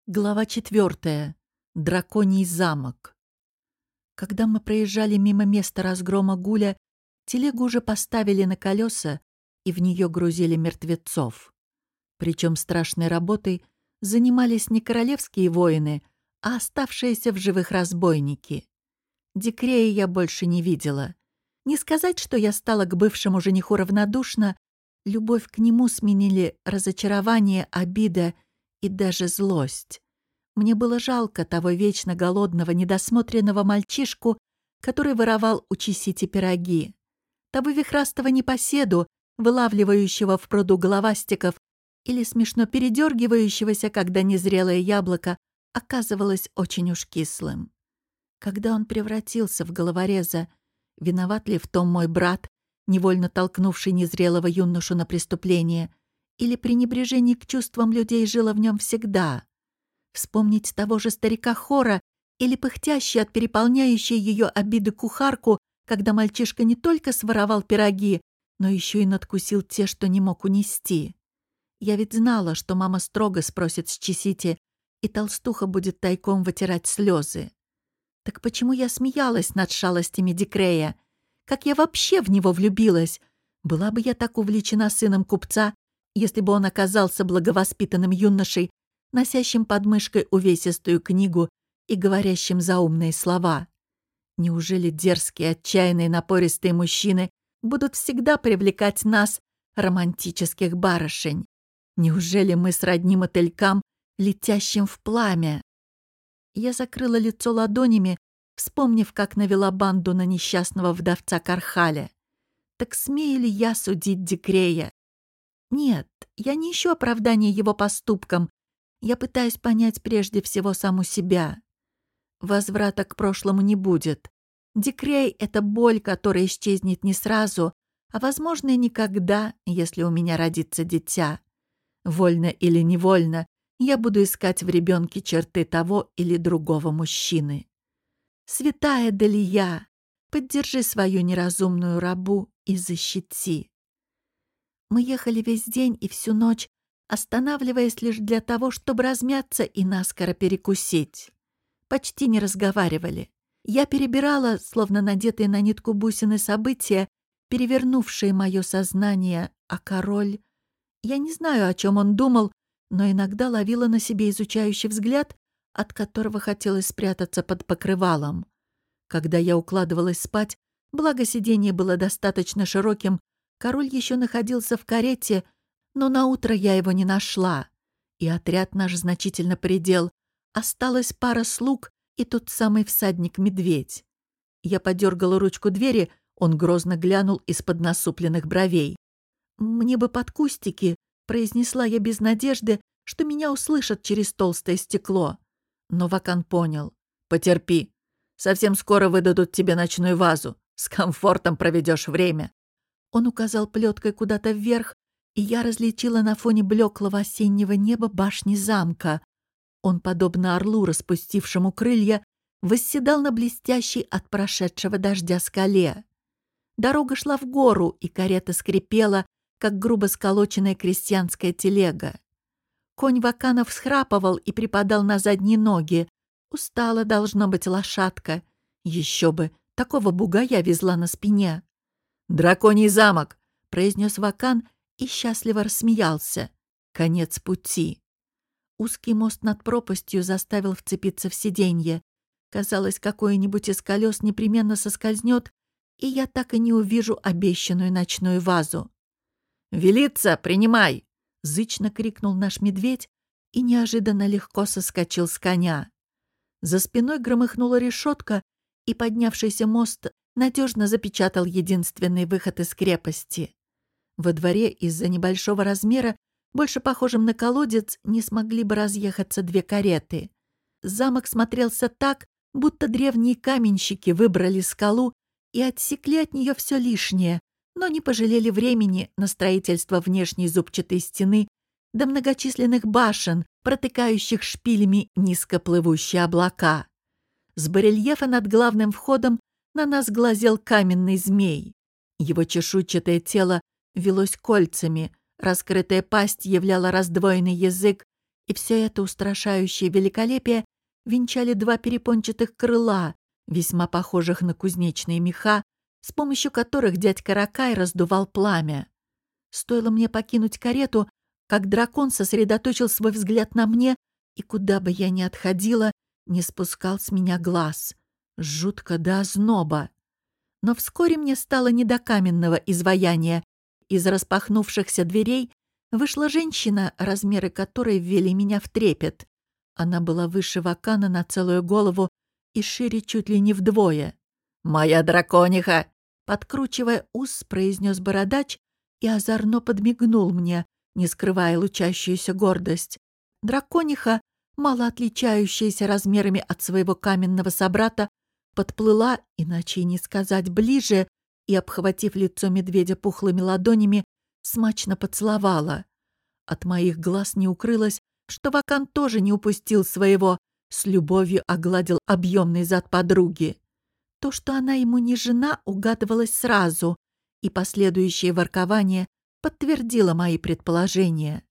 Глава 4. Драконий замок. Когда мы проезжали мимо места разгрома Гуля, телегу уже поставили на колеса и в нее грузили мертвецов. Причем страшной работой занимались не королевские воины, а оставшиеся в живых разбойники. Дикрея я больше не видела. Не сказать, что я стала к бывшему жениху равнодушна, любовь к нему сменили разочарование, обида и даже злость. Мне было жалко того вечно голодного, недосмотренного мальчишку, который воровал у Чесити пироги, того вихрастого непоседу, вылавливающего в пруду головастиков или смешно передергивающегося, когда незрелое яблоко оказывалось очень уж кислым. Когда он превратился в головореза, виноват ли в том мой брат, невольно толкнувший незрелого юношу на преступление, или пренебрежение к чувствам людей жило в нем всегда? Вспомнить того же старика Хора или пыхтящей от переполняющей ее обиды кухарку, когда мальчишка не только своровал пироги, но еще и надкусил те, что не мог унести. Я ведь знала, что мама строго спросит с Чесити, и толстуха будет тайком вытирать слезы. Так почему я смеялась над шалостями Дикрея? Как я вообще в него влюбилась? Была бы я так увлечена сыном купца, если бы он оказался благовоспитанным юношей, носящим под мышкой увесистую книгу и говорящим заумные слова. Неужели дерзкие, отчаянные, напористые мужчины будут всегда привлекать нас, романтических барышень? Неужели мы сродни мотылькам, летящим в пламя? Я закрыла лицо ладонями, вспомнив, как навела банду на несчастного вдовца Кархаля. Так смею ли я судить Дикрея? Нет, я не ищу оправдания его поступкам. Я пытаюсь понять прежде всего саму себя. Возврата к прошлому не будет. Дикрей — это боль, которая исчезнет не сразу, а, возможно, и никогда, если у меня родится дитя. Вольно или невольно, я буду искать в ребенке черты того или другого мужчины. Святая Далия, поддержи свою неразумную рабу и защити. Мы ехали весь день и всю ночь, останавливаясь лишь для того, чтобы размяться и наскоро перекусить. Почти не разговаривали. Я перебирала, словно надетые на нитку бусины, события, перевернувшие мое сознание, а король... Я не знаю, о чем он думал, но иногда ловила на себе изучающий взгляд, от которого хотелось спрятаться под покрывалом. Когда я укладывалась спать, благо сиденье было достаточно широким, король еще находился в карете, но наутро я его не нашла. И отряд наш значительно поредел. Осталась пара слуг и тот самый всадник-медведь. Я подергала ручку двери, он грозно глянул из-под насупленных бровей. «Мне бы под кустики», — произнесла я без надежды, что меня услышат через толстое стекло. Но Вакан понял. «Потерпи. Совсем скоро выдадут тебе ночную вазу. С комфортом проведешь время». Он указал плеткой куда-то вверх, и я различила на фоне блеклого осеннего неба башни замка. Он, подобно орлу, распустившему крылья, восседал на блестящей от прошедшего дождя скале. Дорога шла в гору, и карета скрипела, как грубо сколоченная крестьянская телега. Конь Вакана всхрапывал и припадал на задние ноги. Устала, должно быть, лошадка. Еще бы, такого бугая везла на спине. «Драконий замок!» — произнес Вакан и счастливо рассмеялся. Конец пути. Узкий мост над пропастью заставил вцепиться в сиденье. Казалось, какое-нибудь из колес непременно соскользнет, и я так и не увижу обещанную ночную вазу. «Велица, принимай!» — зычно крикнул наш медведь и неожиданно легко соскочил с коня. За спиной громыхнула решетка, и поднявшийся мост надежно запечатал единственный выход из крепости. Во дворе из-за небольшого размера, больше похожим на колодец, не смогли бы разъехаться две кареты. Замок смотрелся так, будто древние каменщики выбрали скалу и отсекли от нее все лишнее, но не пожалели времени на строительство внешней зубчатой стены до многочисленных башен, протыкающих шпилями низкоплывущие облака. С барельефа над главным входом на нас глазел каменный змей. Его чешуйчатое тело велось кольцами, раскрытая пасть являла раздвоенный язык, И все это устрашающее великолепие венчали два перепончатых крыла, весьма похожих на кузнечные меха, с помощью которых дядька Ракай раздувал пламя. Стоило мне покинуть карету, как дракон сосредоточил свой взгляд на мне, и куда бы я ни отходила, не спускал с меня глаз. Жутко до озноба. Но вскоре мне стало не до каменного изваяния. Из распахнувшихся дверей вышла женщина, размеры которой ввели меня в трепет. Она была выше Вакана на целую голову и шире чуть ли не вдвое. «Моя дракониха!» — подкручивая ус, произнес бородач и озорно подмигнул мне, не скрывая лучащуюся гордость. Дракониха, мало отличающаяся размерами от своего каменного собрата, подплыла, иначе и не сказать, ближе, и, обхватив лицо медведя пухлыми ладонями, смачно поцеловала. От моих глаз не укрылось, что Вакан тоже не упустил своего, с любовью огладил объемный зад подруги. То, что она ему не жена, угадывалось сразу, и последующее воркование подтвердило мои предположения.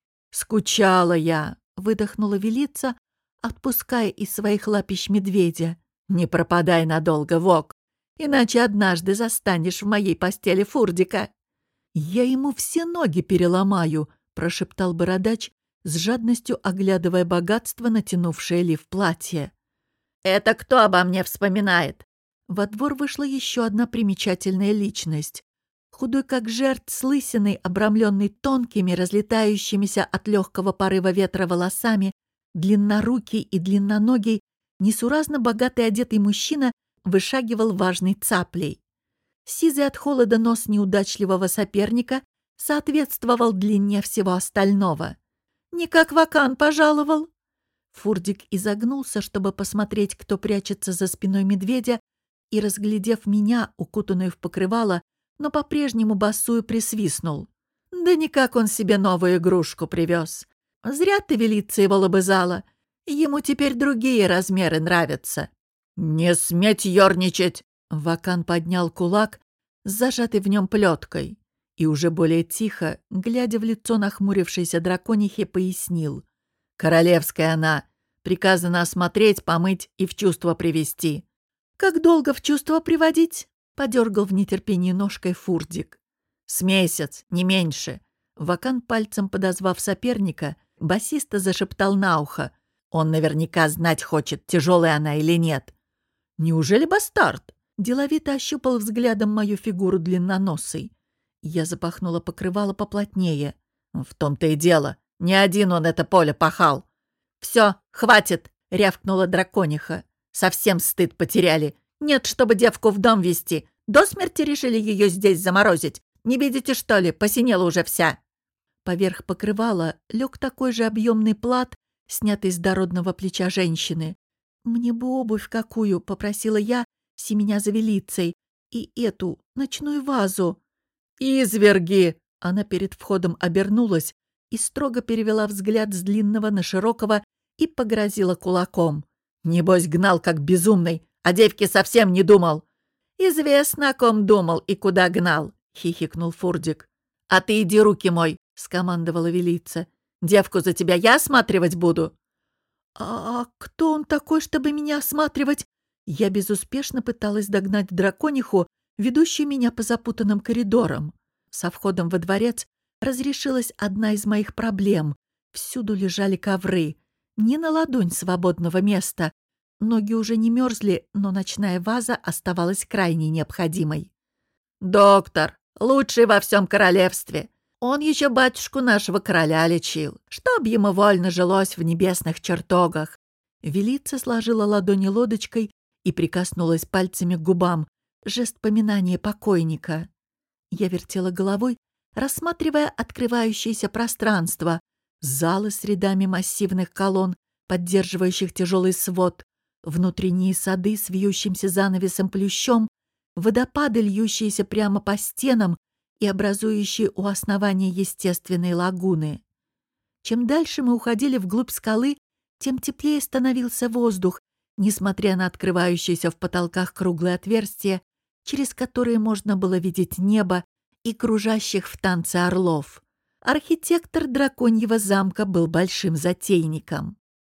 «Скучала я», — выдохнула Велица, отпуская из своих лапищ медведя. «Не пропадай надолго, Вок, иначе однажды застанешь в моей постели Фурдика». «Я ему все ноги переломаю», — прошептал бородач, с жадностью оглядывая богатство, натянувшее лиф платье. «Это кто обо мне вспоминает?» Во двор вышла еще одна примечательная личность. Худой как жерть, с лысиной, обрамленный тонкими, разлетающимися от легкого порыва ветра волосами, длиннорукий и длинноногий, несуразно богатый одетый мужчина вышагивал важной цаплей. Сизый от холода нос неудачливого соперника соответствовал длине всего остального. «Не как Вакан пожаловал!» Фурдик изогнулся, чтобы посмотреть, кто прячется за спиной медведя, и, разглядев меня, укутанную в покрывало, но по-прежнему босую, присвистнул. «Да никак он себе новую игрушку привез. Зря ты, Велица, его лобызала. Ему теперь другие размеры нравятся». «Не сметь ерничать!» Вакан поднял кулак с зажатой в нем плеткой и уже более тихо, глядя в лицо нахмурившейся драконихи, пояснил. «Королевская она. Приказано осмотреть, помыть и в чувство привести». «Как долго в чувство приводить?» — подергал в нетерпении ножкой Фурдик. «С месяц, не меньше». Вакан, пальцем подозвав соперника, басиста зашептал на ухо. «Он наверняка знать хочет, тяжелая она или нет». «Неужели бастард?» — деловито ощупал взглядом мою фигуру длинноносой. Я запахнула покрывало поплотнее. «В том-то и дело. Не один он это поле пахал». «Все, хватит!» — рявкнула дракониха. «Совсем стыд потеряли. Нет, чтобы девку в дом вести. До смерти решили ее здесь заморозить. Не видите, что ли? Посинела уже вся». Поверх покрывала лег такой же объемный плат, снятый с дородного плеча женщины. «Мне бы обувь какую», — попросила я, семеня за Велицей, «и эту, ночную вазу». «Изверги!» — она перед входом обернулась и строго перевела взгляд с длинного на широкого и погрозила кулаком. «Небось, гнал как безумный, а девке совсем не думал». «Известно, о ком думал и куда гнал», — хихикнул Фурдик. «А ты иди руки мой», — скомандовала Велица. «Девку за тебя я осматривать буду». «А кто он такой, чтобы меня осматривать?» Я безуспешно пыталась догнать дракониху, ведущую меня по запутанным коридорам. Со входом во дворец разрешилась одна из моих проблем. Всюду лежали ковры. Не на ладонь свободного места. Ноги уже не мерзли, но ночная ваза оставалась крайне необходимой. «Доктор, лучший во всем королевстве. Он еще батюшку нашего короля лечил, чтоб ему вольно жилось в небесных чертогах». Велица сложила ладони лодочкой и прикоснулась пальцами к губам. Жест поминания покойника. Я вертела головой, рассматривая открывающееся пространство. Залы с рядами массивных колонн, поддерживающих тяжелый свод, внутренние сады с вьющимся занавесом плющом, водопады, льющиеся прямо по стенам и образующие у основания естественные лагуны. Чем дальше мы уходили вглубь скалы, тем теплее становился воздух, несмотря на открывающиеся в потолках круглые отверстия, через которые можно было видеть небо и кружащих в танце орлов. Архитектор драконьего замка был большим затейником.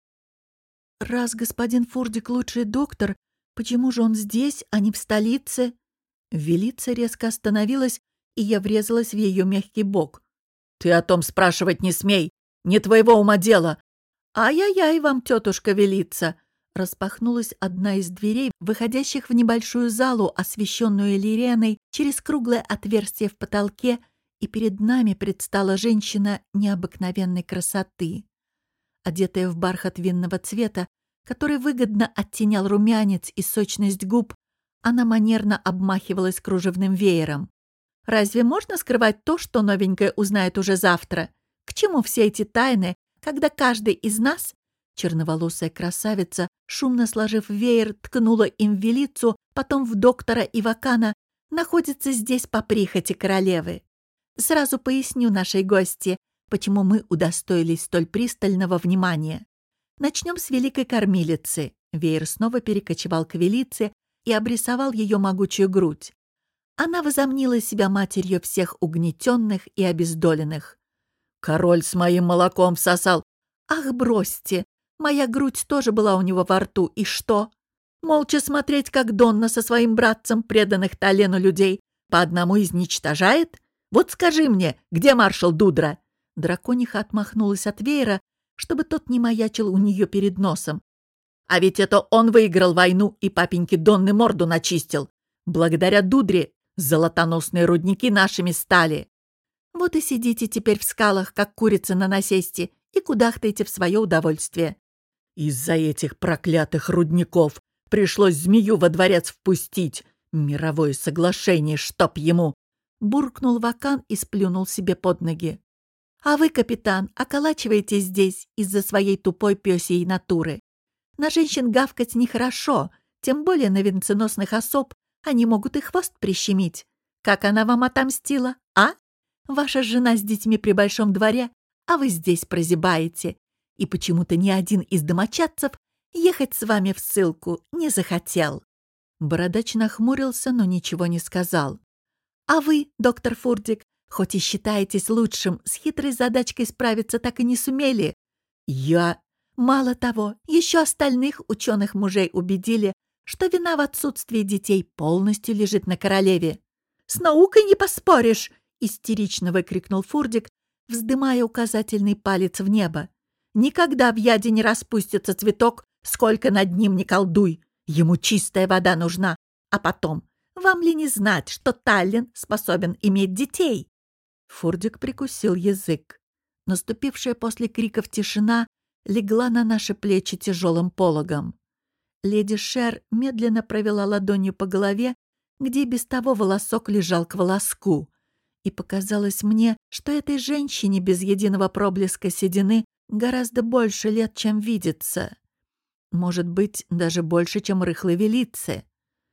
«Раз господин Фурдик лучший доктор, почему же он здесь, а не в столице?» Велица резко остановилась, и я врезалась в ее мягкий бок. «Ты о том спрашивать не смей! Не твоего ума дело!» «Ай-яй-яй вам, тетушка Велица!» Распахнулась одна из дверей, выходящих в небольшую залу, освещенную лиреной, через круглое отверстие в потолке, и перед нами предстала женщина необыкновенной красоты. Одетая в бархат винного цвета, который выгодно оттенял румянец и сочность губ, она манерно обмахивалась кружевным веером. Разве можно скрывать то, что новенькое узнает уже завтра? К чему все эти тайны, когда каждый из нас, черноволосая красавица, шумно сложив веер, ткнула им в Велицу, потом в доктора и Вакана, находится здесь по прихоти королевы? Сразу поясню нашей гости, почему мы удостоились столь пристального внимания. Начнем с великой кормилицы. Веер снова перекочевал к Велице и обрисовал ее могучую грудь. Она возомнила себя матерью всех угнетенных и обездоленных. «Король с моим молоком всосал!» «Ах, бросьте! Моя грудь тоже была у него во рту, и что? Молча смотреть, как Донна со своим братцем преданных Талену людей по одному изничтожает? Вот скажи мне, где маршал Дудра?» Дракониха отмахнулась от веера, чтобы тот не маячил у нее перед носом. «А ведь это он выиграл войну и папеньке Донны морду начистил. Благодаря Дудре золотоносные рудники нашими стали. Вот и сидите теперь в скалах, как курица на насесте, и кудахтаете в свое удовольствие. Из-за этих проклятых рудников пришлось змею во дворец впустить. Мировое соглашение, чтоб ему!» Буркнул Вакан и сплюнул себе под ноги. «А вы, капитан, околачиваетесь здесь из-за своей тупой пёсьей натуры. На женщин гавкать нехорошо, тем более на венценосных особ они могут и хвост прищемить. Как она вам отомстила, а? Ваша жена с детьми при большом дворе, а вы здесь прозябаете. И почему-то ни один из домочадцев ехать с вами в ссылку не захотел». Бородач нахмурился, но ничего не сказал. «А вы, доктор Фурдик, хоть и считаетесь лучшим, с хитрой задачкой справиться так и не сумели. Я... Мало того, еще остальных ученых мужей убедили, что вина в отсутствии детей полностью лежит на королеве. «С наукой не поспоришь!» — истерично выкрикнул Фурдик, вздымая указательный палец в небо. «Никогда в яде не распустится цветок, сколько над ним не колдуй. Ему чистая вода нужна. А потом, вам ли не знать, что Таллин способен иметь детей?» Фурдик прикусил язык. Наступившая после криков тишина легла на наши плечи тяжелым пологом. Леди Шер медленно провела ладонью по голове, где без того волосок лежал к волоску. И показалось мне, что этой женщине без единого проблеска седины гораздо больше лет, чем видится. Может быть, даже больше, чем рыхлой Велице.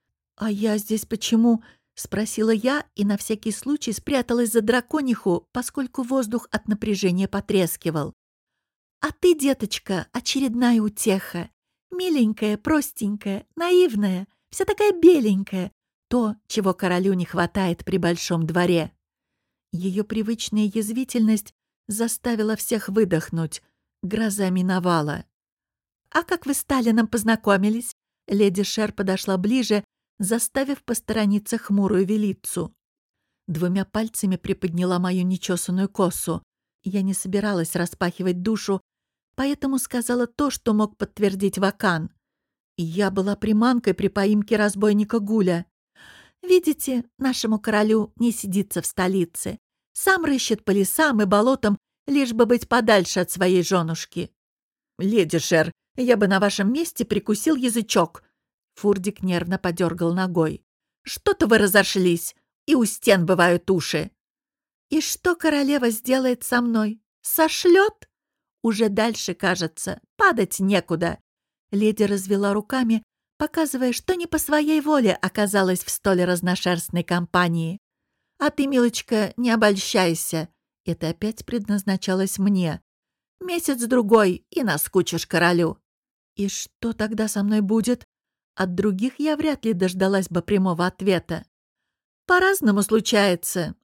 «А я здесь почему?» — спросила я и на всякий случай спряталась за дракониху, поскольку воздух от напряжения потрескивал. «А ты, деточка, очередная утеха. Миленькая, простенькая, наивная, вся такая беленькая. То, чего королю не хватает при большом дворе». Ее привычная язвительность заставила всех выдохнуть. Гроза миновала. «А как вы с Талином познакомились?» Леди Шер подошла ближе, заставив посторониться хмурую Велицу. Двумя пальцами приподняла мою нечесанную косу. Я не собиралась распахивать душу, поэтому сказала то, что мог подтвердить Вакан. И я была приманкой при поимке разбойника Гуля. «Видите, нашему королю не сидится в столице. Сам рыщет по лесам и болотам, лишь бы быть подальше от своей женушки». «Леди Шер, я бы на вашем месте прикусил язычок». Фурдик нервно подергал ногой. «Что-то вы разошлись, и у стен бывают уши». «И что королева сделает со мной? Сошлет?» «Уже дальше, кажется, падать некуда». Леди развела руками, показывая, что не по своей воле оказалась в столь разношерстной компании. «А ты, милочка, не обольщайся». Это опять предназначалось мне. «Месяц-другой, и наскучишь королю». «И что тогда со мной будет?» От других я вряд ли дождалась бы прямого ответа. «По-разному случается.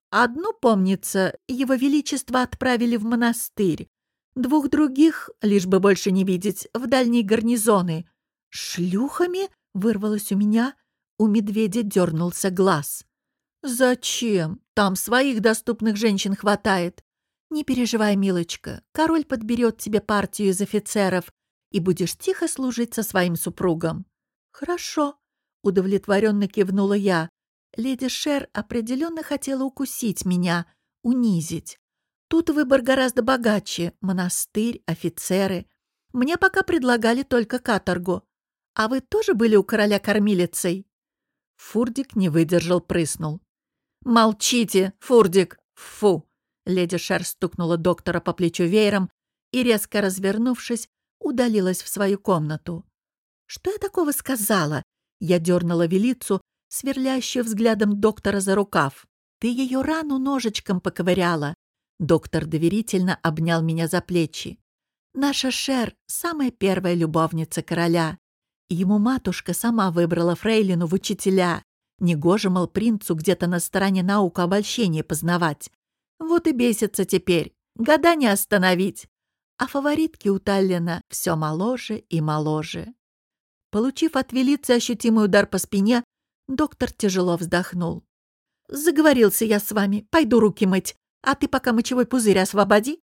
Одну, помнится, его величество отправили в монастырь, 2 других, лишь бы больше не видеть, в дальние гарнизоны. «Шлюхами?» — вырвалось у меня. У медведя дернулся глаз. «Зачем? Там своих доступных женщин хватает. Не переживай, милочка, король подберет тебе партию из офицеров, и будешь тихо служить со своим супругом». «Хорошо», — удовлетворенно кивнула я. Леди Шер определенно хотела укусить меня, унизить. Тут выбор гораздо богаче — монастырь, офицеры. Мне пока предлагали только каторгу. А вы тоже были у короля кормилицей?» Фурдик не выдержал, прыснул. «Молчите, Фурдик! Фу!» Леди Шер стукнула доктора по плечу веером и, резко развернувшись, удалилась в свою комнату. «Что я такого сказала?» Я дернула Велицу, сверлящую взглядом доктора за рукав. «Ты ее рану ножичком поковыряла». Доктор доверительно обнял меня за плечи. «Наша Шер — самая первая любовница короля. Ему матушка сама выбрала фрейлину в учителя. Негоже, мол, принцу где-то на стороне наук обольщение познавать. Вот и бесится теперь. Года не остановить. А фаворитки у Таллина все моложе и моложе». Получив от Велицы ощутимый удар по спине, доктор тяжело вздохнул. «Заговорился я с вами. Пойду руки мыть. А ты пока мочевой пузырь освободи».